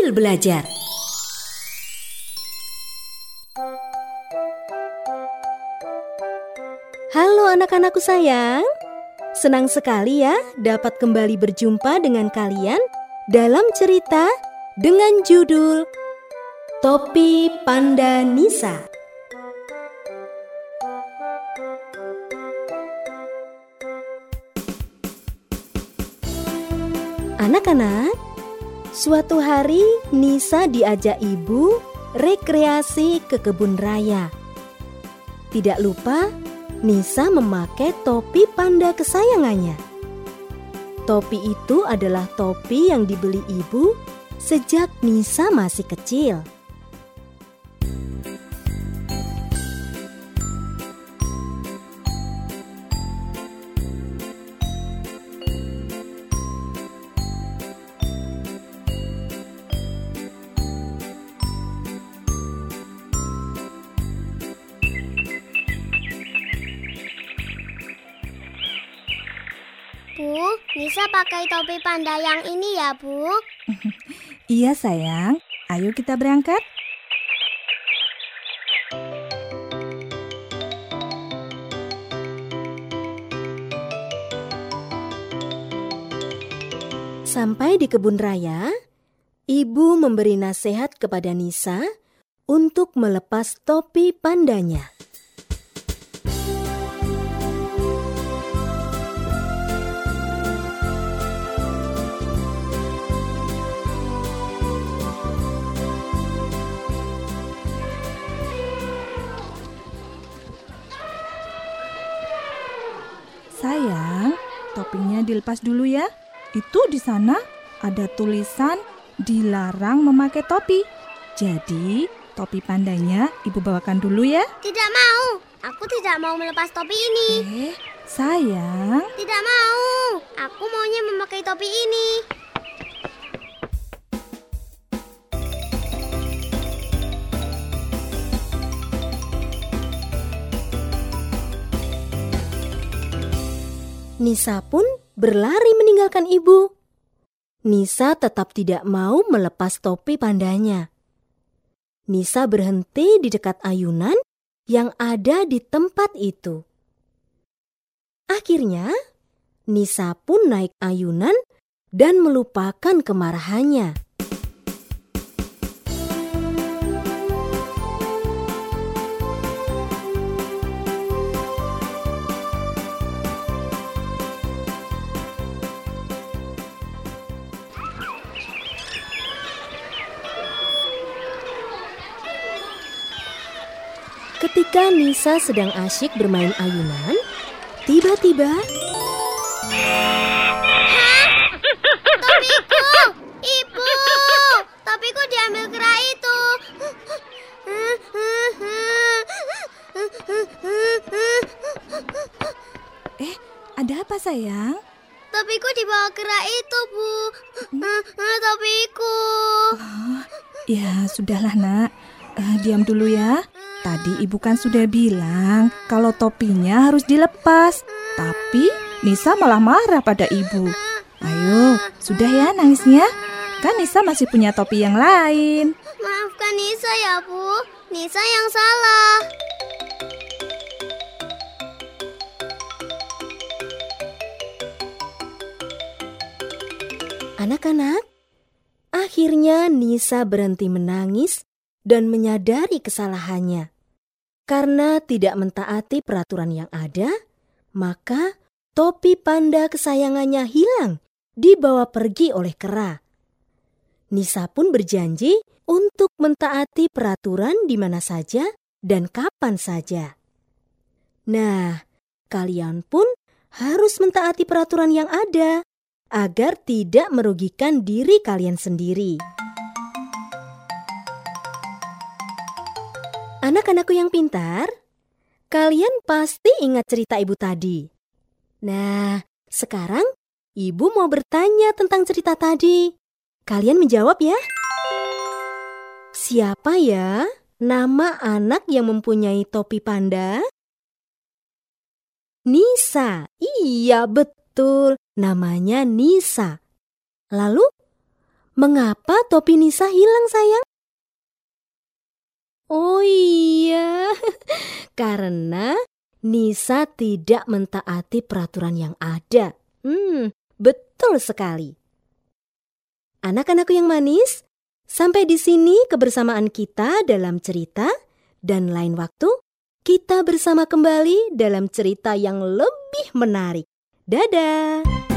Sambil Belajar. Halo anak-anakku sayang, senang sekali ya dapat kembali berjumpa dengan kalian dalam cerita dengan judul Topi Panda Nisa. Anak-anak, suatu hari Nisa diajak ibu rekreasi ke kebun raya. Tidak lupa, Nisa memakai topi panda kesayangannya. Topi itu adalah topi yang dibeli ibu sejak Nisa masih kecil. Bu, Nisa pakai topi panda yang ini ya, Bu? Iya sayang, ayo kita berangkat. Sampai di kebun raya, ibu memberi nasihat kepada Nisa untuk melepas topi pandanya. Sayang, topinya dilepas dulu ya. Itu di sana ada tulisan dilarang memakai topi. Jadi, topi pandanya ibu bawakan dulu ya. Tidak mau. Aku tidak mau melepas topi ini. Sayang. Tidak mau. Aku maunya memakai topi ini. Nisa pun berlari meninggalkan ibu. Nisa tetap tidak mau melepas topi pandanya. Nisa berhenti di dekat ayunan yang ada di tempat itu. Akhirnya, Nisa pun naik ayunan dan melupakan kemarahannya. Ketika Nisa sedang asyik bermain ayunan, tiba-tiba... Hah? Topiku! Ibu! Topiku diambil kera itu. Ada apa sayang? Topiku dibawa kera itu, Bu. Topiku. Ya, sudahlah nak. Diam dulu ya. Tadi ibu kan sudah bilang kalau topinya harus dilepas. Tapi Nisa malah marah pada ibu. Ayo, sudah ya nangisnya. Kan Nisa masih punya topi yang lain. Maafkan Nisa ya, Bu. Nisa yang salah. Anak-anak, akhirnya Nisa berhenti menangis dan menyadari kesalahannya. Karena tidak mentaati peraturan yang ada, maka topi panda kesayangannya hilang dibawa pergi oleh kera. Nisa pun berjanji untuk mentaati peraturan di mana saja dan kapan saja. Nah, kalian pun harus mentaati peraturan yang ada agar tidak merugikan diri kalian sendiri. Anak-anakku yang pintar, kalian pasti ingat cerita ibu tadi. Nah, sekarang ibu mau bertanya tentang cerita tadi. Kalian menjawab ya. Siapa ya nama anak yang mempunyai topi panda? Nisa. Iya, betul. Namanya Nisa. Lalu, mengapa topi Nisa hilang, sayang? Oh iya, karena Nisa tidak mentaati peraturan yang ada. Betul sekali. Anak-anakku yang manis, sampai di sini kebersamaan kita dalam cerita, dan lain waktu kita bersama kembali dalam cerita yang lebih menarik. Dadah!